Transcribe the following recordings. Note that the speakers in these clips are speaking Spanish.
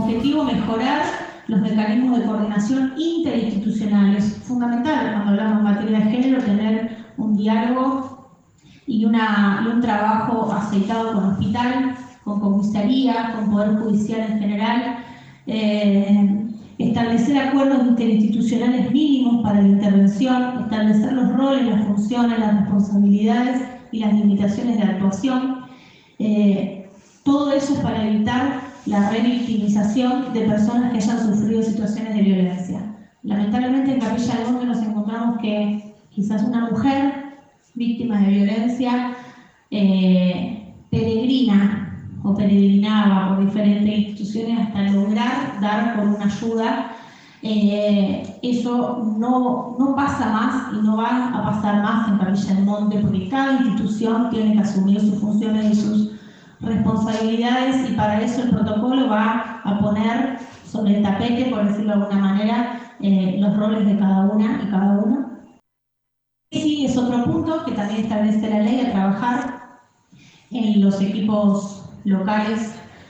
objetivo mejorar los mecanismos de coordinación interinstitucionales. Fundamental cuando hablamos en materia de género tener un diálogo y un trabajo aceitado con hospital, con comisaría, con Poder Judicial en general, establecer acuerdos interinstitucionales mínimos para la intervención, establecer los roles, las funciones, las responsabilidades y las limitaciones de actuación. Todo eso es para evitar la revictimización de personas que hayan sufrido situaciones de violencia. Lamentablemente en Capilla del Monte nos encontramos que quizás una mujer víctima de violencia peregrina o peregrinaba por diferentes instituciones hasta lograr dar con una ayuda. Eso no pasa más y no va a pasar más en Capilla del Monte, porque cada institución tiene que asumir sus funciones y sus responsabilidades, y para eso el protocolo va a poner sobre el tapete, por decirlo de alguna manera, los roles de cada una y cada uno. Sí, es otro punto que también establece la ley, a trabajar en los equipos locales,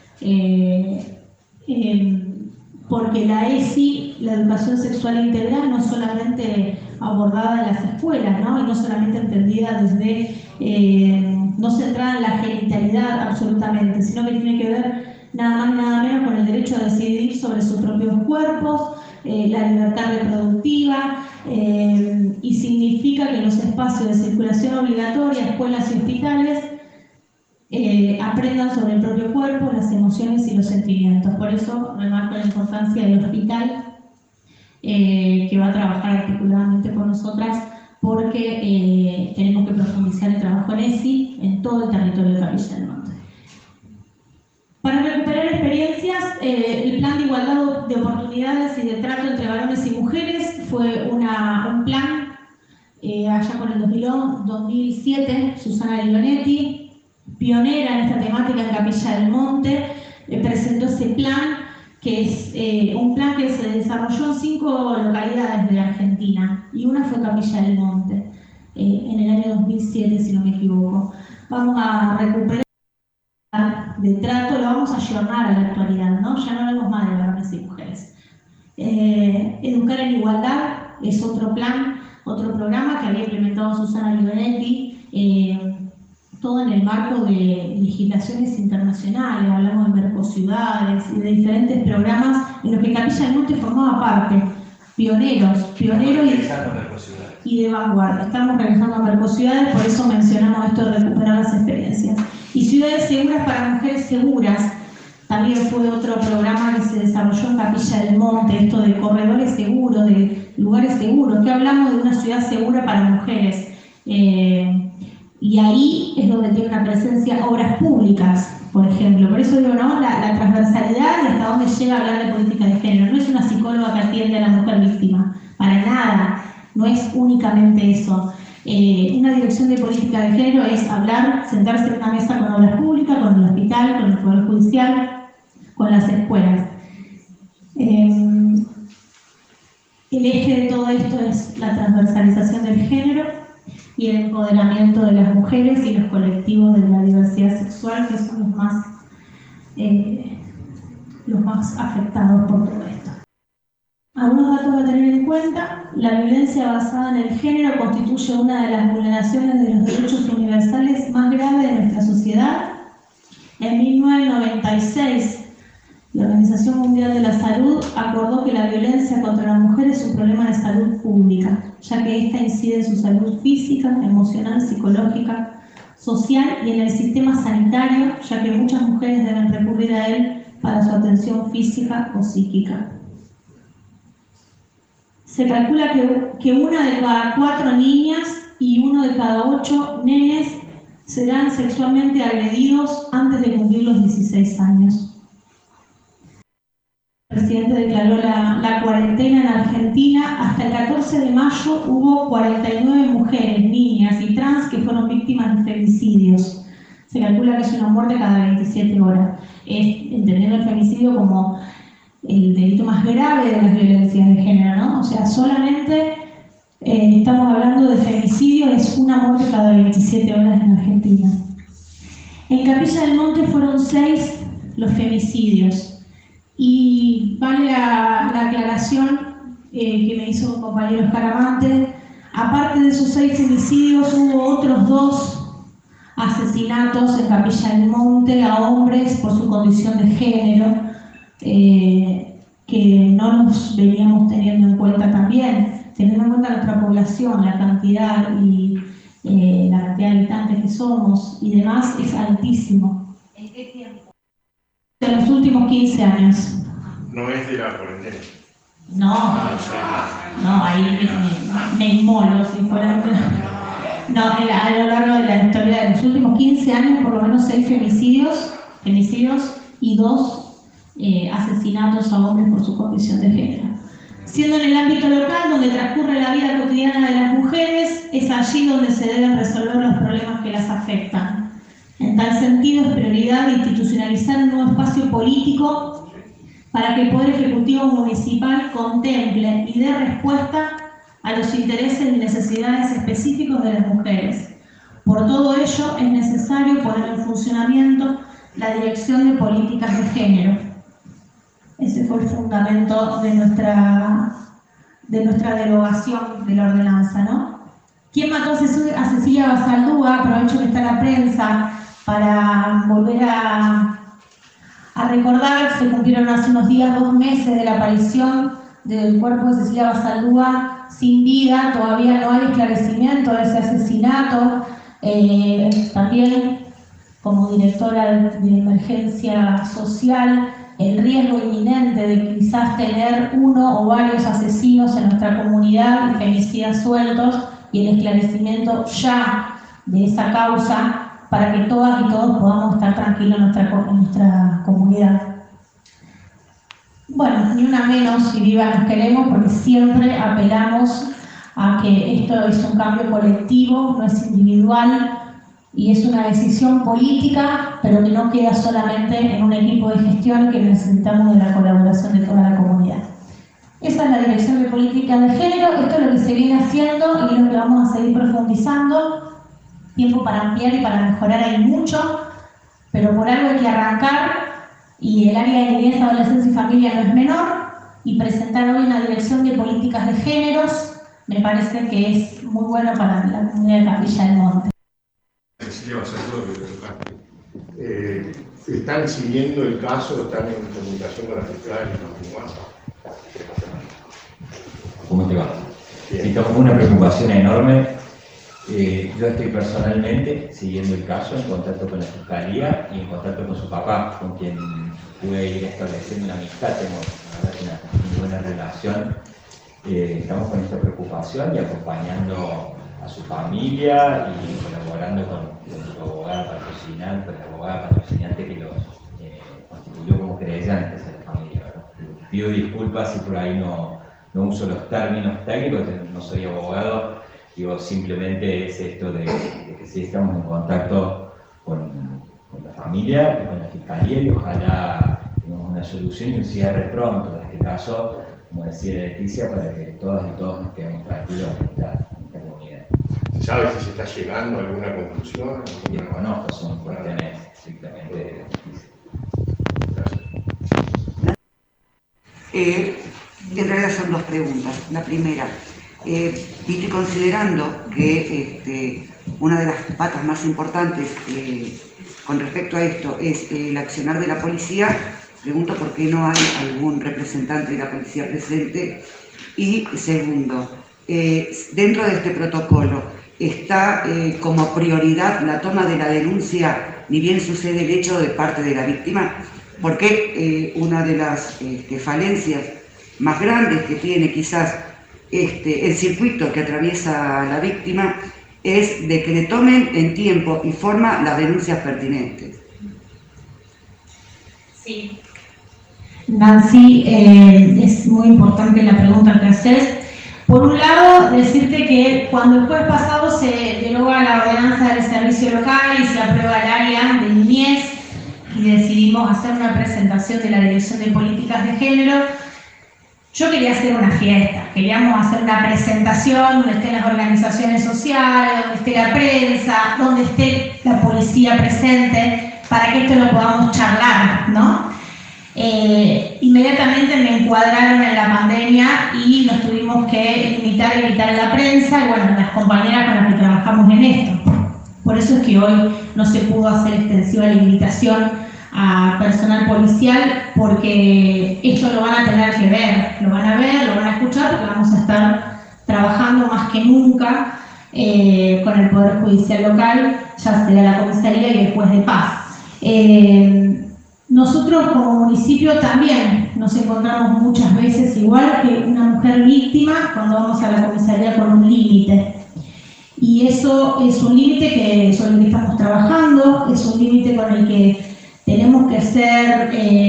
porque la ESI, la educación sexual integral, no es solamente abordada en las escuelas, ¿no? Y no solamente entendida desde, no centrada en la genitalidad absolutamente, sino que tiene que ver nada más y nada menos con el derecho a decidir sobre sus propios cuerpos, la libertad reproductiva, y significa que en los espacios de circulación obligatoria, escuelas y hospitales, aprendan sobre el propio cuerpo, las emociones y los sentimientos. Por eso remarco la importancia del hospital, que va a trabajar articuladamente con nosotras, porque tenemos que profundizar el trabajo en ESI en todo el territorio de Capilla del Monte. Para recuperar experiencias, el Plan de Igualdad de Oportunidades y de Trato entre Varones y Mujeres fue un plan allá por el 2007, Susana Ligonetti, pionera en esta temática en Capilla del Monte, presentó ese plan, que es un plan que se desarrolló en 5 localidades de Argentina, y una fue Capilla del Monte, en el año 2007, si no me equivoco. Vamos a recuperar de trato, lo vamos a ayornar a la actualidad, ¿no? Ya no hablamos más de varones y mujeres. Educar en Igualdad es otro plan, otro programa que había implementado Susana Ligonetti, todo en el marco de legislaciones internacionales. Hablamos de Mercociudades y de diferentes programas en los que Capilla del Monte formaba parte, pioneros y de vanguardia. Estamos realizando Mercociudades, por eso mencionamos esto de recuperar las experiencias. Y Ciudades Seguras para Mujeres Seguras también fue otro programa que se desarrolló en Capilla del Monte, esto de corredores seguros, de lugares seguros, que hablamos de una ciudad segura para mujeres. Y ahí es donde tiene una presencia obras públicas, por ejemplo. Por eso digo, ¿no? La transversalidad y hasta dónde llega a hablar de política de género. No es una psicóloga que atiende a la mujer víctima, para nada, no es únicamente eso. Una dirección de política de género es hablar, sentarse en una mesa con obras públicas, con el hospital, con el Poder Judicial, con las escuelas. El eje de todo esto es la transversalización del género y el empoderamiento de las mujeres y los colectivos de la diversidad sexual, que son los más afectados por todo esto. Algunos datos a tener en cuenta: la violencia basada en el género constituye una de las vulneraciones de los derechos universales más graves de nuestra sociedad. En 1996, la Organización Mundial de la Salud acordó que la violencia contra la mujer es un problema de salud pública, ya que ésta incide en su salud física, emocional, psicológica, social y en el sistema sanitario, ya que muchas mujeres deben recurrir a él para su atención física o psíquica. Se calcula que 1 de cada 4 niñas y 1 de cada 8 nenes serán sexualmente agredidos antes de cumplir los 16 años. El presidente declaró la cuarentena en Argentina. Hasta el 14 de mayo hubo 49 mujeres, niñas y trans que fueron víctimas de femicidios. Se calcula que es una muerte cada 27 horas. Entendiendo el femicidio como el delito más grave de las violencias de género, ¿no? O sea, solamente estamos hablando de femicidio, es una muerte cada 27 horas en Argentina. En Capilla del Monte fueron 6 los femicidios. Y vale la aclaración que me hizo un compañero Escaramante. Aparte de esos 6 femicidios, hubo otros 2 asesinatos en Capilla del Monte a hombres por su condición de género, que no nos veníamos teniendo en cuenta también, teniendo en cuenta nuestra población, la cantidad y la cantidad de habitantes que somos y demás, es altísimo. ¿En qué tiempo? En los últimos 15 años. No es de la cuarentena. No, ahí me inmolo si fuera. No, a lo largo de la historia de los últimos 15 años, por lo menos 6 femicidios y 2 asesinatos a hombres por su condición de género. Siendo en el ámbito local, donde transcurre la vida cotidiana de las mujeres, es allí donde se deben resolver los problemas que las afectan. En tal sentido, es prioridad institucionalizar un nuevo espacio político para que el Poder Ejecutivo Municipal contemple y dé respuesta a los intereses y necesidades específicos de las mujeres. Por todo ello, es necesario poner en funcionamiento la Dirección de Políticas de Género. Ese fue el fundamento de nuestra derogación de la ordenanza, ¿no? ¿Quién mató a Cecilia Basaldúa? Aprovecho que está la prensa para volver a recordar. Se cumplieron hace unos días 2 meses de la aparición del cuerpo de Cecilia Basaldúa sin vida. Todavía no hay esclarecimiento de ese asesinato. También, como directora de emergencia social, el riesgo inminente de quizás tener uno o varios asesinos en nuestra comunidad y femicidas sueltos, y el esclarecimiento ya de esa causa para que todas y todos podamos estar tranquilos en nuestra comunidad. Bueno, ni una menos si viva nos queremos, porque siempre apelamos a que esto es un cambio colectivo, no es individual, y es una decisión política, pero que no queda solamente en un equipo de gestión, que necesitamos de la colaboración de toda la comunidad. Esa es la Dirección de Política de Género. Esto es lo que se viene haciendo y lo que vamos a seguir profundizando. Tiempo para ampliar y para mejorar hay mucho, pero por algo hay que arrancar, y el área de niñez, adolescencia y familia no es menor, y presentar hoy una Dirección de Políticas de Géneros me parece que es muy bueno para la comunidad de Capilla del Monte. ¿Están siguiendo el caso? ¿Están en comunicación con la fiscal y con WhatsApp? ¿Cómo te va? Sí, tengo una preocupación enorme. Yo estoy personalmente siguiendo el caso, en contacto con la Fiscalía y en contacto con su papá, con quien pude ir estableciendo una amistad. Tengo una buena relación. Estamos con esta preocupación y acompañando a su familia y colaborando con su abogada patrocinante que los constituyó como creyentes en la familia, ¿verdad? Pido disculpas si por ahí no uso los términos técnicos, no soy abogado. Digo, simplemente es esto de que sí estamos en contacto con la familia y con la Fiscalía, y ojalá tengamos una solución y un cierre pronto de este caso, como decía Leticia, para que todas y todos nos quedemos tranquilos en esta comunidad. ¿Sabe si se está llegando a alguna conclusión? Desconozco, son cuestiones estrictamente de justicia. En realidad son 2 preguntas. La primera, estoy considerando que una de las patas más importantes con respecto a esto es el accionar de la policía. Pregunto por qué no hay algún representante de la policía presente. Y segundo, dentro de este protocolo está como prioridad la toma de la denuncia, ni bien sucede el hecho, de parte de la víctima, porque una de las falencias más grandes que tiene quizás el circuito que atraviesa la víctima es de que le tomen en tiempo y forma las denuncias pertinentes. Sí. Nancy, es muy importante la pregunta que haces. Por un lado, decirte que cuando el jueves pasado se deroga la ordenanza del servicio local y se aprueba el área de niñez y decidimos hacer una presentación de la Dirección de Políticas de Género, yo quería hacer una fiesta, queríamos hacer una presentación donde estén las organizaciones sociales, donde esté la prensa, donde esté la policía presente, para que esto lo podamos charlar, ¿no? Inmediatamente me encuadraron en la pandemia y nos tuvimos que limitar a la prensa y bueno, las compañeras con las que trabajamos en esto. Por eso es que hoy no se pudo hacer extensiva la invitación a personal policial, porque esto lo van a tener que ver, lo van a escuchar, porque vamos a estar trabajando más que nunca con el Poder Judicial local, ya sea la comisaría y el juez de paz. Nosotros como municipio también nos encontramos muchas veces igual que una mujer víctima cuando vamos a la comisaría con un límite. Y eso es un límite sobre el que estamos trabajando, es un límite con el que tenemos que ser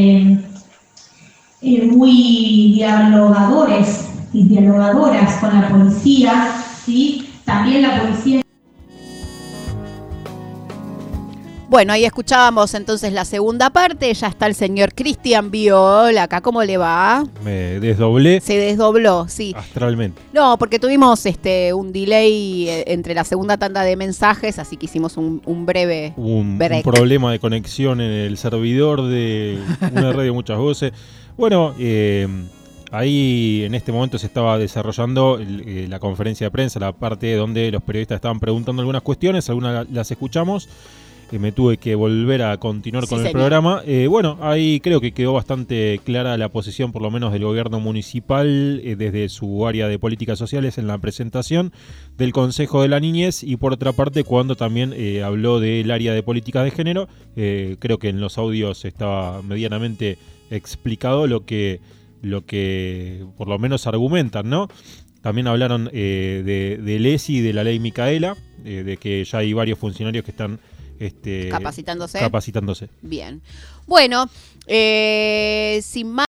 muy dialogadores y dialogadoras con la policía, ¿sí? También la policía. Bueno, ahí escuchábamos entonces la segunda parte. Ya está el señor Cristian Viol acá. ¿Cómo le va? Me desdoblé. Se desdobló, sí. Astralmente. No, porque tuvimos un delay entre la segunda tanda de mensajes, así que hicimos un breve break. Un problema de conexión en el servidor de una red de muchas voces. Bueno, ahí en este momento se estaba desarrollando la conferencia de prensa, la parte donde los periodistas estaban preguntando algunas cuestiones, algunas las escuchamos. Me tuve que volver a continuar con el programa. Bueno, ahí creo que quedó bastante clara la posición, por lo menos del gobierno municipal, desde su área de políticas sociales en la presentación del Consejo de la Niñez, y por otra parte cuando también habló del área de políticas de género. Creo que en los audios estaba medianamente explicado lo que por lo menos argumentan, ¿no? También hablaron de LESI y de la ley Micaela, de que ya hay varios funcionarios que están capacitándose. Capacitándose. Bien. Bueno, sin más.